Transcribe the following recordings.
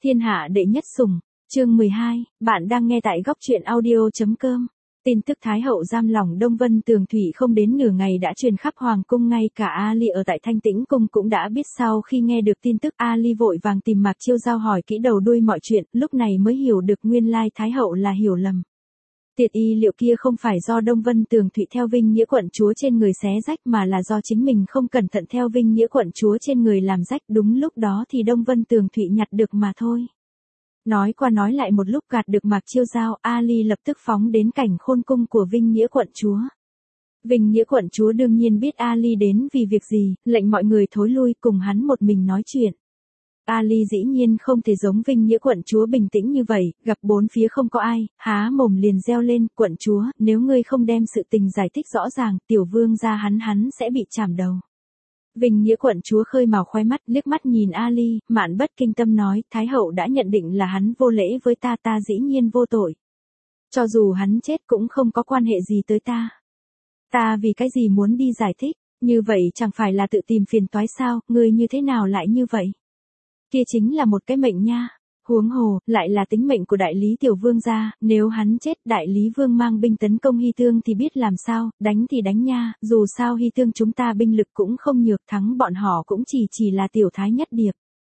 Thiên hạ đệ nhất sủng, chương 12, bạn đang nghe tại góc truyện audio.com. Tin tức Thái hậu giam lỏng Đông Vân Tường Thủy không đến nửa ngày đã truyền khắp hoàng cung, ngay cả Ali ở tại Thanh Tĩnh cung cũng đã biết. Sau khi nghe được tin tức, Ali vội vàng tìm Mạc Chiêu Giao hỏi kỹ đầu đuôi mọi chuyện, lúc này mới hiểu được nguyên lai Thái hậu là hiểu lầm. Tiệt y liệu kia không phải do Đông Vân Tường Thủy theo vinh nghĩa quận chúa trên người xé rách, mà là do chính mình không cẩn thận theo vinh nghĩa quận chúa trên người làm rách, đúng lúc đó thì Đông Vân Tường Thủy nhặt được mà thôi. Nói qua nói lại một lúc gạt được Mạc Chiêu Giao, Ali lập tức phóng đến cảnh khôn cung của vinh nghĩa quận chúa. Vinh nghĩa quận chúa đương nhiên biết Ali đến vì việc gì, lệnh mọi người thối lui cùng hắn một mình nói chuyện. Ali dĩ nhiên không thể giống vinh nghĩa quận chúa bình tĩnh như vậy, gặp bốn phía không có ai, há mồm liền reo lên, quận chúa, nếu ngươi không đem sự tình giải thích rõ ràng, tiểu vương gia hắn sẽ bị chảm đầu. Vinh nghĩa quận chúa khơi mào khóe mắt, liếc mắt nhìn Ali, Mạn Bất Kinh Tâm nói, Thái hậu đã nhận định là hắn vô lễ với ta, ta dĩ nhiên vô tội. Cho dù hắn chết cũng không có quan hệ gì tới ta. Ta vì cái gì muốn đi giải thích, như vậy chẳng phải là tự tìm phiền toái sao, ngươi như thế nào lại như vậy? Kia chính là một cái mệnh nha. Huống hồ, lại là tính mệnh của đại lý tiểu vương gia, nếu hắn chết, đại lý vương mang binh tấn công Hy Tương thì biết làm sao, đánh thì đánh nha, dù sao Hy Tương chúng ta binh lực cũng không nhược, thắng bọn họ cũng chỉ là tiểu thái nhất điệp.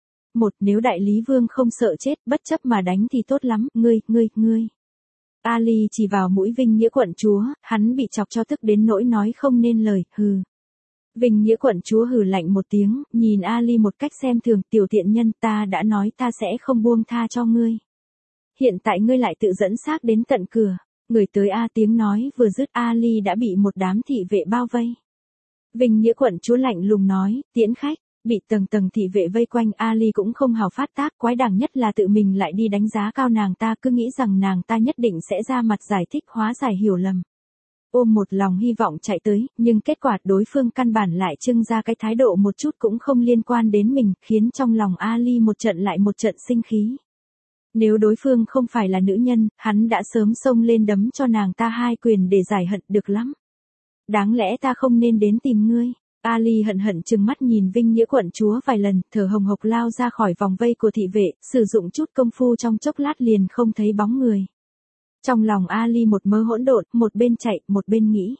Nếu đại lý vương không sợ chết, bất chấp mà đánh thì tốt lắm, ngươi. Ali chỉ vào mũi vinh nghĩa quận chúa, hắn bị chọc cho tức đến nỗi nói không nên lời, hừ. Vinh nghĩa quận chúa hừ lạnh một tiếng, nhìn Ali một cách xem thường, tiểu tiện nhân, ta đã nói ta sẽ không buông tha cho ngươi. Hiện tại ngươi lại tự dẫn xác đến tận cửa, người tới a. Tiếng nói vừa dứt, Ali đã bị một đám thị vệ bao vây. Vinh nghĩa quận chúa lạnh lùng nói, tiễn khách, bị tầng thị vệ vây quanh, Ali cũng không hào phát tác, quái đản nhất là tự mình lại đi đánh giá cao nàng ta, cứ nghĩ rằng nàng ta nhất định sẽ ra mặt giải thích hóa giải hiểu lầm. Ôm một lòng hy vọng chạy tới, nhưng kết quả đối phương căn bản lại trưng ra cái thái độ một chút cũng không liên quan đến mình, khiến trong lòng Ali một trận lại một trận sinh khí. Nếu đối phương không phải là nữ nhân, hắn đã sớm xông lên đấm cho nàng ta hai quyền để giải hận, được lắm. Đáng lẽ ta không nên đến tìm ngươi. Ali hận trừng mắt nhìn vinh nghĩa quận chúa vài lần, thở hồng hộc lao ra khỏi vòng vây của thị vệ, sử dụng chút công phu trong chốc lát liền không thấy bóng người. Trong lòng Ali một mớ hỗn độn, một bên chạy, một bên nghĩ.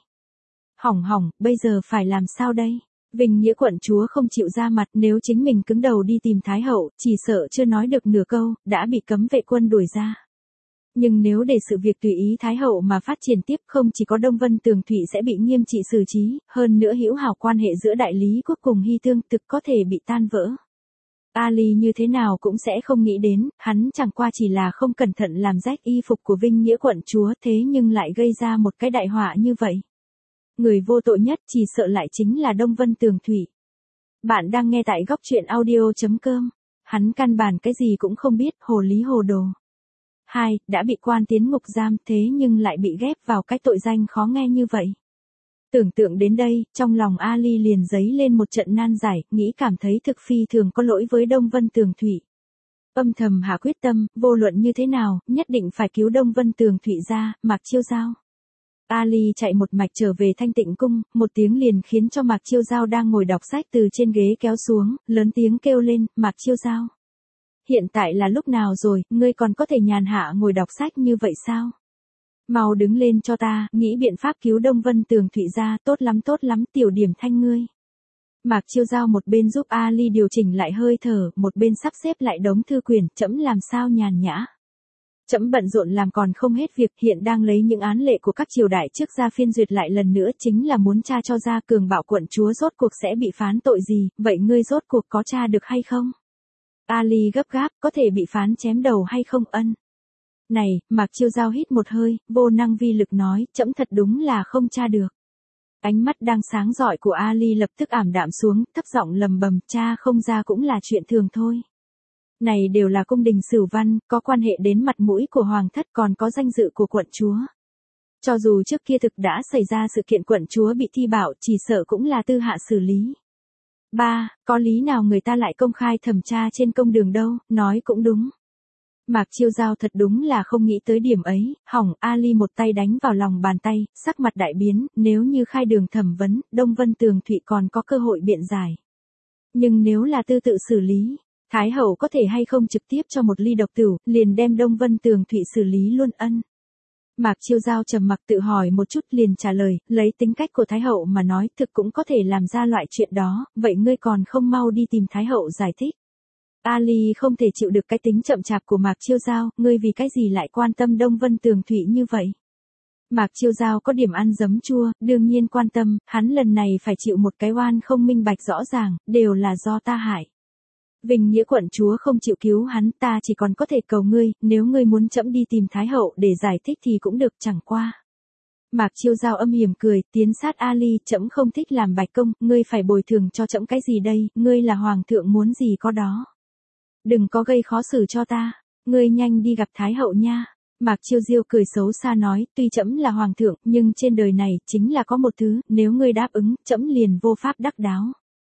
Hỏng, bây giờ phải làm sao đây? Vinh nghĩa quận chúa không chịu ra mặt, nếu chính mình cứng đầu đi tìm Thái hậu, chỉ sợ chưa nói được nửa câu, đã bị cấm vệ quân đuổi ra. Nhưng nếu để sự việc tùy ý Thái hậu mà phát triển tiếp, không chỉ có Đông Vân Tường Thủy sẽ bị nghiêm trị xử trí, hơn nữa hữu hảo quan hệ giữa đại lý quốc cùng Hy Tương thực có thể bị tan vỡ. Ali như thế nào cũng sẽ không nghĩ đến, hắn chẳng qua chỉ là không cẩn thận làm rách y phục của vinh nghĩa quận chúa, thế nhưng lại gây ra một cái đại họa như vậy. Người vô tội nhất chỉ sợ lại chính là Đông Vân Tường Thủy. Bạn đang nghe tại góc truyện audio.com. Hắn căn bản cái gì cũng không biết, hồ lý hồ đồ. 2. Đã bị quan tiến ngục giam, thế nhưng lại bị ghép vào cái tội danh khó nghe như vậy. Tưởng tượng đến đây, trong lòng Ali liền dấy lên một trận nan giải, nghĩ cảm thấy thực phi thường có lỗi với Đông Vân Tường Thủy. Âm thầm hạ quyết tâm, vô luận như thế nào, nhất định phải cứu Đông Vân Tường Thủy ra, Mạc Chiêu Giao. Ali chạy một mạch trở về Thanh Tịnh cung, một tiếng liền khiến cho Mạc Chiêu Giao đang ngồi đọc sách từ trên ghế kéo xuống, lớn tiếng kêu lên, Mạc Chiêu Giao. Hiện tại là lúc nào rồi, ngươi còn có thể nhàn hạ ngồi đọc sách như vậy sao? Mau đứng lên cho ta, nghĩ biện pháp cứu Đông Vân Tường Thủy ra, tốt lắm, tiểu điểm thanh ngươi. Mạc Chiêu Giao một bên giúp Ali điều chỉnh lại hơi thở, một bên sắp xếp lại đống thư quyển, trẫm làm sao nhàn nhã. Trẫm bận rộn làm còn không hết việc, hiện đang lấy những án lệ của các triều đại trước ra phiên duyệt lại lần nữa, chính là muốn tra cho ra Cường Bảo quận chúa rốt cuộc sẽ bị phán tội gì, vậy ngươi rốt cuộc có tra được hay không? Ali gấp gáp, có thể bị phán chém đầu hay không ân? Này, Mạc Chiêu Giao hít một hơi, vô năng vi lực nói, trẫm thật đúng là không tra được. Ánh mắt đang sáng rọi của Ali lập tức ảm đạm xuống, thấp giọng lầm bầm, tra không ra cũng là chuyện thường thôi. Này đều là cung đình sử văn, có quan hệ đến mặt mũi của hoàng thất, còn có danh dự của quận chúa. Cho dù trước kia thực đã xảy ra sự kiện quận chúa bị thi bảo, chỉ sợ cũng là tư hạ xử lý. 3. Có lý nào người ta lại công khai thẩm tra trên công đường đâu, nói cũng đúng. Mạc Chiêu Giao thật đúng là không nghĩ tới điểm ấy, hỏng, Ali một tay đánh vào lòng bàn tay, sắc mặt đại biến, nếu như khai đường thẩm vấn, Đông Vân Tường Thủy còn có cơ hội biện giải. Nhưng nếu là tư tự xử lý, Thái hậu có thể hay không trực tiếp cho một ly độc tửu, liền đem Đông Vân Tường Thụy xử lý luôn ân. Mạc Chiêu Giao trầm mặc tự hỏi một chút liền trả lời, lấy tính cách của Thái hậu mà nói thực cũng có thể làm ra loại chuyện đó, vậy ngươi còn không mau đi tìm Thái hậu giải thích. Ali không thể chịu được cái tính chậm chạp của Mạc Chiêu Giao, ngươi vì cái gì lại quan tâm Đông Vân Tường Thụy như vậy? Mạc Chiêu Giao có điểm ăn giấm chua, đương nhiên quan tâm, hắn lần này phải chịu một cái oan không minh bạch rõ ràng, đều là do ta hại. Vinh Nghĩa quận chúa không chịu cứu hắn, ta chỉ còn có thể cầu ngươi, nếu ngươi muốn trẫm đi tìm Thái hậu để giải thích thì cũng được, chẳng qua. Mạc Chiêu Giao âm hiểm cười, tiến sát Ali, trẫm không thích làm bạch công, ngươi phải bồi thường cho trẫm cái gì đây, ngươi là hoàng thượng muốn gì có đó. Đừng có gây khó xử cho ta, ngươi nhanh đi gặp Thái hậu nha. Mạc Chiêu Diêu cười xấu xa nói, tuy trẫm là hoàng thượng, nhưng trên đời này chính là có một thứ, nếu ngươi đáp ứng, trẫm liền vô pháp đắc đáo.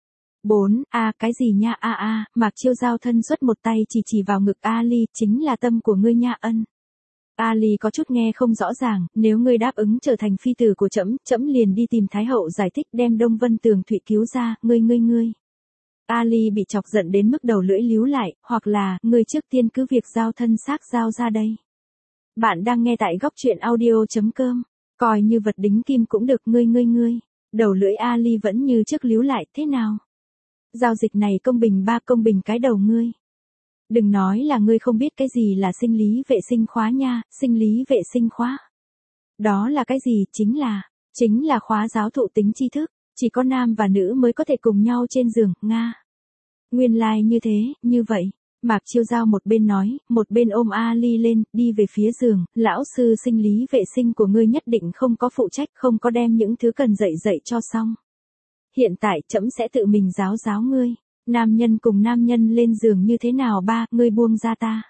4. Cái gì nha Mạc Chiêu Giao thân xuất một tay chỉ vào ngực Ali, chính là tâm của ngươi nha ân. Ali có chút nghe không rõ ràng, nếu ngươi đáp ứng trở thành phi tử của trẫm, trẫm liền đi tìm Thái hậu giải thích đem Đông Vân Tường Thụy cứu ra, ngươi. Ali bị chọc giận đến mức đầu lưỡi líu lại, hoặc là, ngươi trước tiên cứ việc giao thân xác giao ra đây. Bạn đang nghe tại góc truyện audio.com, coi như vật đính kim cũng được, ngươi. Đầu lưỡi Ali vẫn như trước líu lại, thế nào? Giao dịch này công bình công bình cái đầu ngươi. Đừng nói là ngươi không biết cái gì là sinh lý vệ sinh khóa nha, sinh lý vệ sinh khóa. Đó là cái gì, chính là khóa giáo thụ tính tri thức, chỉ có nam và nữ mới có thể cùng nhau trên giường, Nga. Nguyên lai như thế, như vậy. Mạc Chiêu Giao một bên nói, một bên ôm Ali lên, đi về phía giường, lão sư sinh lý vệ sinh của ngươi nhất định không có phụ trách, không có đem những thứ cần dạy cho xong. Hiện tại trẫm sẽ tự mình giáo ngươi. Nam nhân cùng nam nhân lên giường như thế nào ngươi buông ra ta.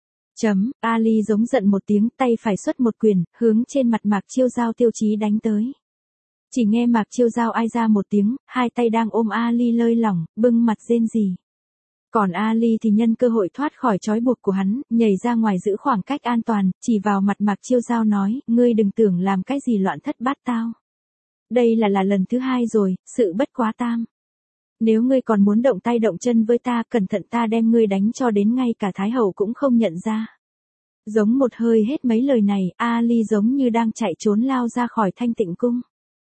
Ali giống giận một tiếng, tay phải xuất một quyền, hướng trên mặt Mạc Chiêu Giao tiêu chí đánh tới. Chỉ nghe Mạc Chiêu Giao ai ra một tiếng, hai tay đang ôm Ali lơi lỏng, bưng mặt rên rỉ. Còn Ali thì nhân cơ hội thoát khỏi trói buộc của hắn, nhảy ra ngoài giữ khoảng cách an toàn, chỉ vào mặt Mạc Chiêu Giao nói, ngươi đừng tưởng làm cái gì loạn thất bát tao. Đây là lần thứ 2 rồi, sự bất quá tam. Nếu ngươi còn muốn động tay động chân với ta, cẩn thận ta đem ngươi đánh cho đến ngay cả Thái hậu cũng không nhận ra. Giống một hơi hết mấy lời này, Ali giống như đang chạy trốn lao ra khỏi Thanh Tịnh cung.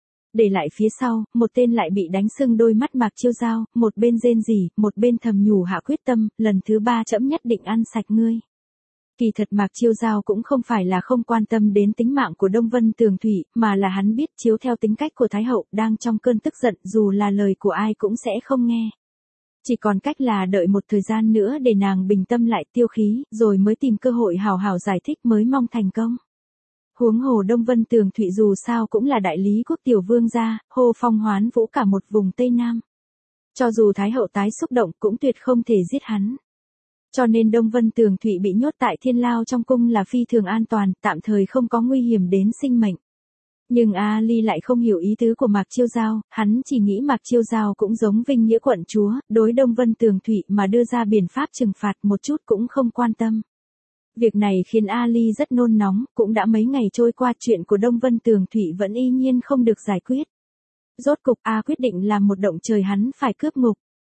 Để lại phía sau, một tên lại bị đánh sưng đôi mắt Mạc Chiêu Giao, một bên rên rỉ, một bên thầm nhủ hạ quyết tâm, lần thứ 3 trẫm nhất định ăn sạch ngươi. Kỳ thật Mạc Chiêu Giao cũng không phải là không quan tâm đến tính mạng của Đông Vân Tường Thụy, mà là hắn biết chiếu theo tính cách của Thái hậu, đang trong cơn tức giận, dù là lời của ai cũng sẽ không nghe. Chỉ còn cách là đợi một thời gian nữa để nàng bình tâm lại tiêu khí, rồi mới tìm cơ hội hào hào giải thích mới mong thành công. Huống hồ Đông Vân Tường Thụy dù sao cũng là đại lý quốc tiểu vương gia, hô phong hoán vũ cả một vùng Tây Nam. Cho dù Thái hậu tái xúc động cũng tuyệt không thể giết hắn. Cho nên Đông Vân Tường Thụy bị nhốt tại Thiên Lao trong cung là phi thường an toàn, tạm thời không có nguy hiểm đến sinh mệnh. Nhưng Ali lại không hiểu ý tứ của Mạc Chiêu Giao, hắn chỉ nghĩ Mạc Chiêu Giao cũng giống Vinh Nghĩa quận chúa, đối Đông Vân Tường Thụy mà đưa ra biện pháp trừng phạt một chút cũng không quan tâm. Việc này khiến Ali rất nôn nóng, cũng đã mấy ngày trôi qua chuyện của Đông Vân Tường Thụy vẫn y nhiên không được giải quyết. Rốt cục quyết định làm một động trời hắn phải cướp ngục.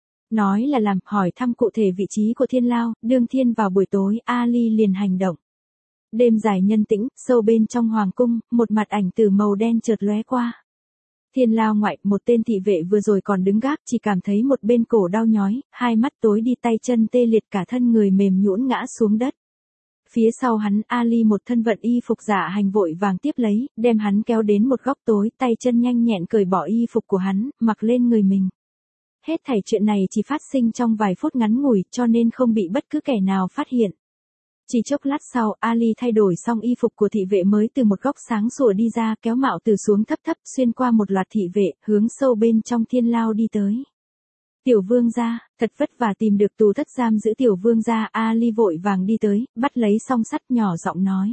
Nói là làm, hỏi thăm cụ thể vị trí của Thiên Lao, đương thiên vào buổi tối, Ali liền hành động. Đêm dài nhân tĩnh, sâu bên trong hoàng cung, một mặt ảnh từ màu đen chợt lóe qua. Thiên Lao ngoại, một tên thị vệ vừa rồi còn đứng gác, chỉ cảm thấy một bên cổ đau nhói, hai mắt tối đi, tay chân tê liệt, cả thân người mềm nhũn ngã xuống đất. Phía sau hắn, Ali một thân vận y phục giả hành vội vàng tiếp lấy, đem hắn kéo đến một góc tối, tay chân nhanh nhẹn cởi bỏ y phục của hắn, mặc lên người mình. Hết thảy chuyện này chỉ phát sinh trong vài phút ngắn ngủi, cho nên không bị bất cứ kẻ nào phát hiện. Chỉ chốc lát sau, Ali thay đổi xong y phục của thị vệ mới từ một góc sáng sủa đi ra, kéo mạo từ xuống thấp thấp, xuyên qua một loạt thị vệ, hướng sâu bên trong Thiên Lao đi tới. Tiểu vương gia, thật vất vả tìm được tù thất giam giữ tiểu vương gia, Ali vội vàng đi tới, bắt lấy song sắt nhỏ giọng nói.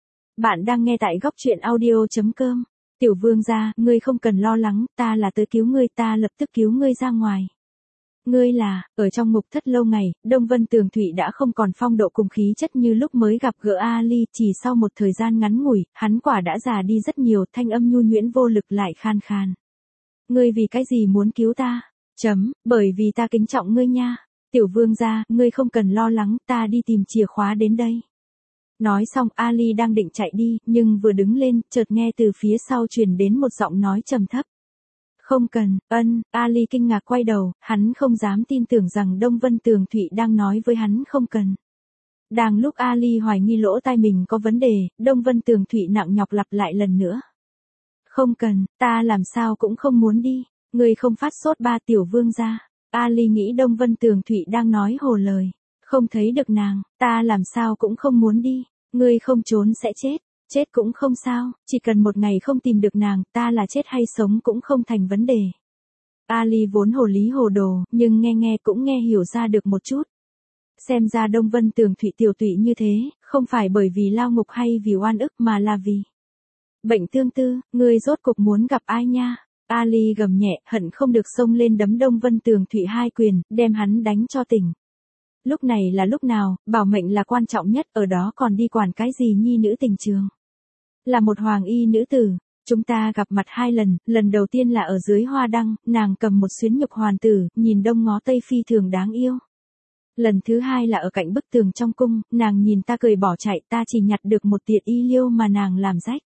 Bạn đang nghe tại góc truyện audio.com. Tiểu vương gia, ngươi không cần lo lắng, ta là tới cứu ngươi, ta lập tức cứu ngươi ra ngoài. Ngươi là, ở trong ngục thất lâu ngày, Đông Vân Tường Thụy đã không còn phong độ cùng khí chất như lúc mới gặp gỡ Ali, chỉ sau một thời gian ngắn ngủi, hắn quả đã già đi rất nhiều, thanh âm nhu nhuyễn vô lực lại khan khan. Ngươi vì cái gì muốn cứu ta? Bởi vì ta kính trọng ngươi nha. Tiểu vương gia, ngươi không cần lo lắng, ta đi tìm chìa khóa đến đây. Nói xong Ali đang định chạy đi, nhưng vừa đứng lên, chợt nghe từ phía sau truyền đến một giọng nói trầm thấp. Không cần, Ali kinh ngạc quay đầu, hắn không dám tin tưởng rằng Đông Vân Tường Thụy đang nói với hắn không cần. Đang lúc Ali hoài nghi lỗ tai mình có vấn đề, Đông Vân Tường Thụy nặng nhọc lặp lại lần nữa. Không cần, ta làm sao cũng không muốn đi, ngươi không phát sốt ba tiểu vương gia. Ali nghĩ Đông Vân Tường Thụy đang nói hồ lời. Không thấy được nàng, ta làm sao cũng không muốn đi, ngươi không trốn sẽ chết. Chết cũng không sao, chỉ cần một ngày không tìm được nàng, ta là chết hay sống cũng không thành vấn đề. Ali vốn hồ lý hồ đồ, nhưng nghe cũng nghe hiểu ra được một chút. Xem ra Đông Vân Tường Thụy tiểu tụy như thế, không phải bởi vì lao ngục hay vì oan ức mà là vì bệnh tương tư, ngươi rốt cục muốn gặp ai nha? Ali gầm nhẹ, hận không được xông lên đấm Đông Vân Tường Thụy hai quyền, đem hắn đánh cho tỉnh. Lúc này là lúc nào, bảo mệnh là quan trọng nhất, ở đó còn đi quản cái gì nhi nữ tình trường. Là một hoàng y nữ tử, chúng ta gặp mặt 2 lần, lần đầu tiên là ở dưới hoa đăng, nàng cầm một xuyến nhục hoàn tử, nhìn đông ngó tây phi thường đáng yêu. Lần thứ 2 là ở cạnh bức tường trong cung, nàng nhìn ta cười bỏ chạy, ta chỉ nhặt được một tiệt y liêu mà nàng làm rách.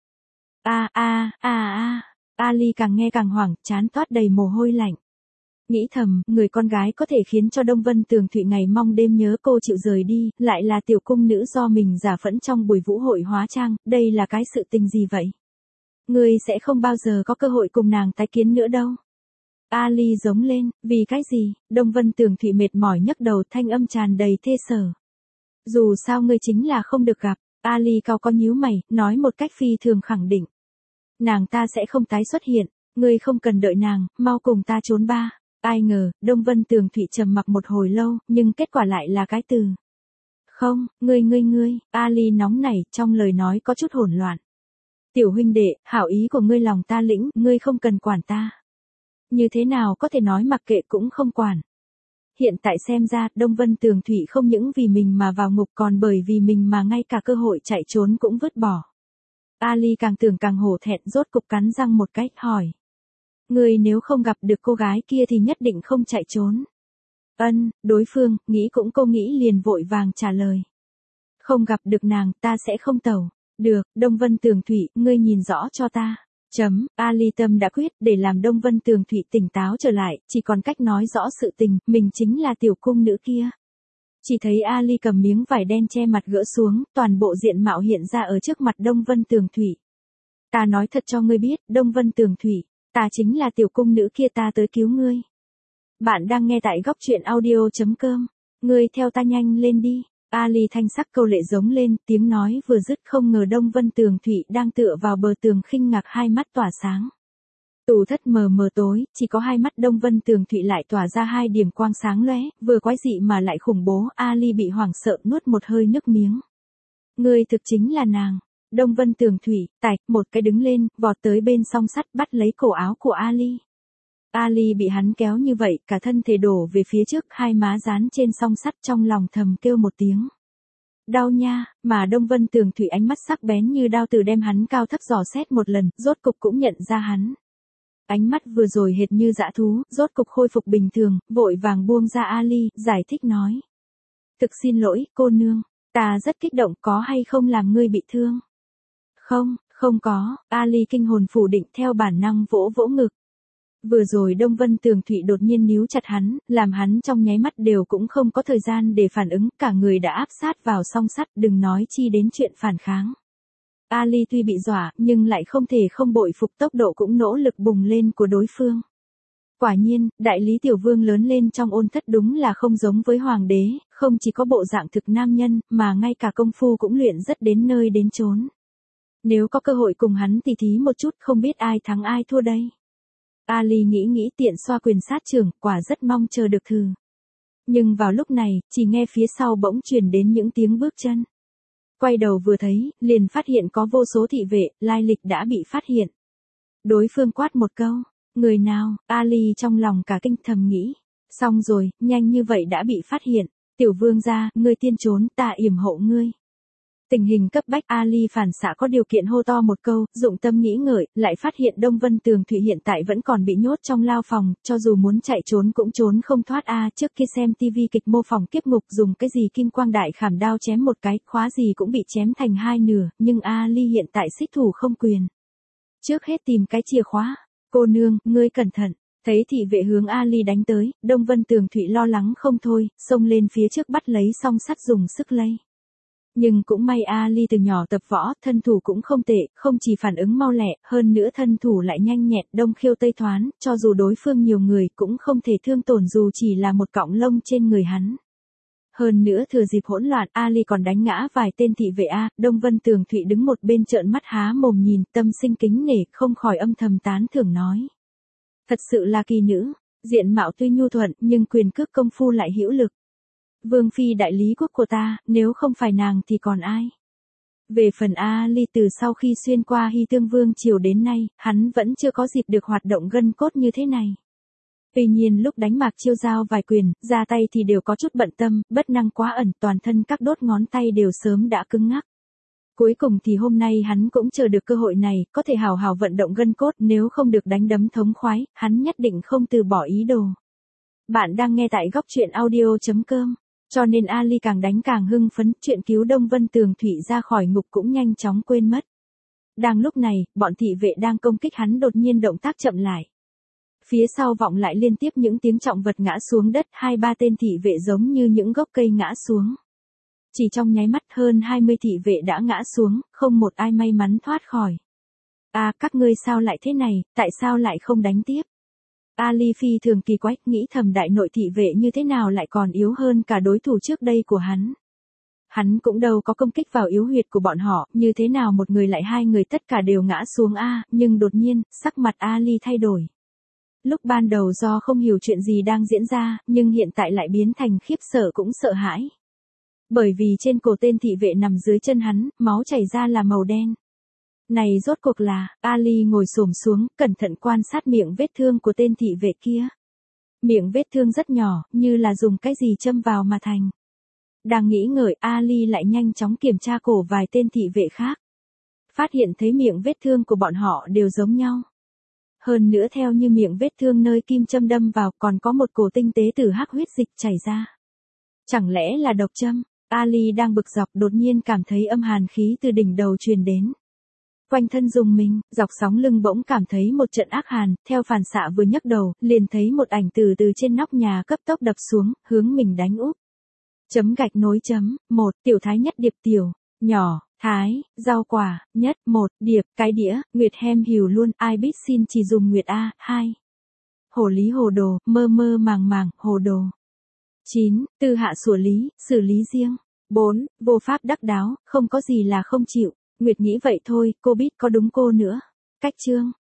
Ali càng nghe càng hoảng, trán toát đầy mồ hôi lạnh. Nghĩ thầm, người con gái có thể khiến cho Đông Vân Tường Thụy ngày mong đêm nhớ cô chịu rời đi, lại là tiểu cung nữ do mình giả phẫn trong buổi vũ hội hóa trang, đây là cái sự tình gì vậy? Ngươi sẽ không bao giờ có cơ hội cùng nàng tái kiến nữa đâu. Ali giống lên, vì cái gì? Đông Vân Tường Thụy mệt mỏi nhấc đầu, thanh âm tràn đầy thê sở. Dù sao ngươi chính là không được gặp. Ali cau có nhíu mày, nói một cách phi thường khẳng định. Nàng ta sẽ không tái xuất hiện, ngươi không cần đợi nàng, mau cùng ta trốn ba. Ai ngờ, Đông Vân Tường Thụy trầm mặc một hồi lâu, nhưng kết quả lại là cái từ. Không, ngươi, Ali nóng nảy, trong lời nói có chút hỗn loạn. Tiểu huynh đệ, hảo ý của ngươi lòng ta lĩnh, ngươi không cần quản ta. Như thế nào có thể nói mặc kệ cũng không quản. Hiện tại xem ra, Đông Vân Tường Thụy không những vì mình mà vào ngục còn bởi vì mình mà ngay cả cơ hội chạy trốn cũng vứt bỏ. Ali càng tưởng càng hổ thẹn, rốt cục cắn răng một cái, hỏi. Ngươi nếu không gặp được cô gái kia thì nhất định không chạy trốn. Đối phương, nghĩ cũng cô nghĩ liền vội vàng trả lời. Không gặp được nàng, ta sẽ không tẩu. Được, Đông Vân Tường Thụy, ngươi nhìn rõ cho ta. Ali tâm đã quyết, để làm Đông Vân Tường Thụy tỉnh táo trở lại, chỉ còn cách nói rõ sự tình, mình chính là tiểu cung nữ kia. Chỉ thấy Ali cầm miếng vải đen che mặt gỡ xuống, toàn bộ diện mạo hiện ra ở trước mặt Đông Vân Tường Thụy. Ta nói thật cho ngươi biết, Đông Vân Tường Thụy, ta chính là tiểu cung nữ kia, ta tới cứu ngươi. Bạn đang nghe tại góc truyện audio.com. Ngươi theo ta nhanh lên đi. Ali thanh sắc câu lệ giống lên, tiếng nói vừa dứt không ngờ Đông Vân Tường Thụy đang tựa vào bờ tường khinh ngạc, hai mắt tỏa sáng. Tủ thất mờ mờ tối, chỉ có hai mắt Đông Vân Tường Thụy lại tỏa ra 2 điểm quang sáng lóe, vừa quái dị mà lại khủng bố. Ali bị hoảng sợ nuốt một hơi nước miếng. Ngươi thực chính là nàng. Đông Vân Tường Thụy, một cái đứng lên, vọt tới bên song sắt bắt lấy cổ áo của Ali. Ali bị hắn kéo như vậy, cả thân thể đổ về phía trước, 2 má dán trên song sắt, trong lòng thầm kêu một tiếng. Đau nha, mà Đông Vân Tường Thụy ánh mắt sắc bén như đao từ đem hắn cao thấp dò xét một lần, rốt cục cũng nhận ra hắn. Ánh mắt vừa rồi hệt như dã thú, rốt cục khôi phục bình thường, vội vàng buông ra Ali, giải thích nói. Thực xin lỗi, cô nương, ta rất kích động, có hay không làm ngươi bị thương? Không có, Ali kinh hồn phủ định theo bản năng vỗ vỗ ngực. Vừa rồi Đông Vân Tường Thụy đột nhiên níu chặt hắn, làm hắn trong nháy mắt đều cũng không có thời gian để phản ứng, cả người đã áp sát vào song sắt, đừng nói chi đến chuyện phản kháng. Ali tuy bị dọa, nhưng lại không thể không bội phục tốc độ cũng nỗ lực bùng lên của đối phương. Quả nhiên, đại lý tiểu vương lớn lên trong ôn thất đúng là không giống với hoàng đế, không chỉ có bộ dạng thực nam nhân, mà ngay cả công phu cũng luyện rất đến nơi đến chốn. Nếu có cơ hội cùng hắn tỉ thí một chút, không biết ai thắng ai thua đây. Ali nghĩ tiện xoa quyền sát trưởng, quả rất mong chờ được thử. Nhưng vào lúc này, chỉ nghe phía sau bỗng truyền đến những tiếng bước chân. Quay đầu vừa thấy, liền phát hiện có vô số thị vệ, lai lịch đã bị phát hiện. Đối phương quát một câu, người nào? Ali trong lòng cả kinh, thầm nghĩ. Xong rồi, nhanh như vậy đã bị phát hiện. Tiểu vương gia, ngươi tiên trốn, ta yểm hộ ngươi. Tình hình cấp bách, Ali phản xạ có điều kiện hô to một câu, dụng tâm nghĩ ngợi, lại phát hiện Đông Vân Tường Thụy hiện tại vẫn còn bị nhốt trong lao phòng, cho dù muốn chạy trốn cũng trốn không thoát trước kia xem TV kịch mô phỏng kiếp ngục dùng cái gì kim quang đại khảm đao chém một cái, khóa gì cũng bị chém thành hai nửa, nhưng Ali hiện tại xích thủ không quyền. Trước hết tìm cái chìa khóa, cô nương, ngươi cẩn thận. Thấy thị vệ hướng Ali đánh tới, Đông Vân Tường Thụy lo lắng không thôi, xông lên phía trước bắt lấy song sắt dùng sức lay. Nhưng cũng may Ali từ nhỏ tập võ, thân thủ cũng không tệ, không chỉ phản ứng mau lẹ, hơn nữa thân thủ lại nhanh nhẹn, đông khiêu tây thoán, cho dù đối phương nhiều người cũng không thể thương tổn dù chỉ là một cọng lông trên người hắn. Hơn nữa thừa dịp hỗn loạn, Ali còn đánh ngã vài tên thị vệ Đông Vân Tường Thụy đứng một bên trợn mắt há mồm nhìn, tâm sinh kính nể, không khỏi âm thầm tán thưởng nói. Thật sự là kỳ nữ, diện mạo tuy nhu thuận, nhưng quyền cước công phu lại hữu lực. Vương phi đại lý quốc của ta, nếu không phải nàng thì còn ai? Về phần Ali từ sau khi xuyên qua Hy Tương Vương triều đến nay, hắn vẫn chưa có dịp được hoạt động gân cốt như thế này. Tuy nhiên lúc đánh Mạc Chiêu giao vài quyền, ra tay thì đều có chút bận tâm, bất năng quá ẩn, toàn thân các đốt ngón tay đều sớm đã cứng ngắc. Cuối cùng thì hôm nay hắn cũng chờ được cơ hội này, có thể hào hào vận động gân cốt, nếu không được đánh đấm thống khoái, hắn nhất định không từ bỏ ý đồ. Bạn đang nghe tại góc truyện audio.com. Cho nên Ali càng đánh càng hưng phấn, chuyện cứu Đông Vân Tường Thụy ra khỏi ngục cũng nhanh chóng quên mất. Đang lúc này, bọn thị vệ đang công kích hắn đột nhiên động tác chậm lại. Phía sau vọng lại liên tiếp những tiếng trọng vật ngã xuống đất, 2-3 tên thị vệ giống như những gốc cây ngã xuống. Chỉ trong nháy mắt hơn 20 thị vệ đã ngã xuống, không một ai may mắn thoát khỏi. Các ngươi sao lại thế này, tại sao lại không đánh tiếp? Ali phi thường kỳ quái, nghĩ thầm đại nội thị vệ như thế nào lại còn yếu hơn cả đối thủ trước đây của hắn. Hắn cũng đâu có công kích vào yếu huyệt của bọn họ, như thế nào một người lại hai người tất cả đều ngã xuống nhưng đột nhiên, sắc mặt Ali thay đổi. Lúc ban đầu do không hiểu chuyện gì đang diễn ra, nhưng hiện tại lại biến thành khiếp sợ cũng sợ hãi. Bởi vì trên cổ tên thị vệ nằm dưới chân hắn, máu chảy ra là màu đen. Này rốt cuộc là, Ali ngồi xổm xuống, cẩn thận quan sát miệng vết thương của tên thị vệ kia. Miệng vết thương rất nhỏ, như là dùng cái gì châm vào mà thành. Đang nghĩ ngợi, Ali lại nhanh chóng kiểm tra cổ vài tên thị vệ khác. Phát hiện thấy miệng vết thương của bọn họ đều giống nhau. Hơn nữa theo như miệng vết thương nơi kim châm đâm vào còn có một cổ tinh tế từ hắc huyết dịch chảy ra. Chẳng lẽ là độc châm? Ali đang bực dọc đột nhiên cảm thấy âm hàn khí từ đỉnh đầu truyền đến. Quanh thân rùng mình, dọc sóng lưng bỗng cảm thấy một trận ác hàn, theo phản xạ vừa nhấc đầu, liền thấy một ảnh từ trên nóc nhà cấp tốc đập xuống, hướng mình đánh úp. Chấm gạch nối chấm, 1, tiểu thái nhất điệp tiểu, nhỏ, thái, rau quả, nhất, 1, điệp, cái đĩa, nguyệt hem hìu luôn, ai biết xin chỉ dùng nguyệt 2. Hồ lý hồ đồ, mơ mơ màng màng, hồ đồ. 9, tư hạ sủa lý, xử lý riêng. 4, vô pháp đắc đáo, không có gì là không chịu. Nguyệt nghĩ vậy thôi, cô biết có đúng cô nữa. Cách chương.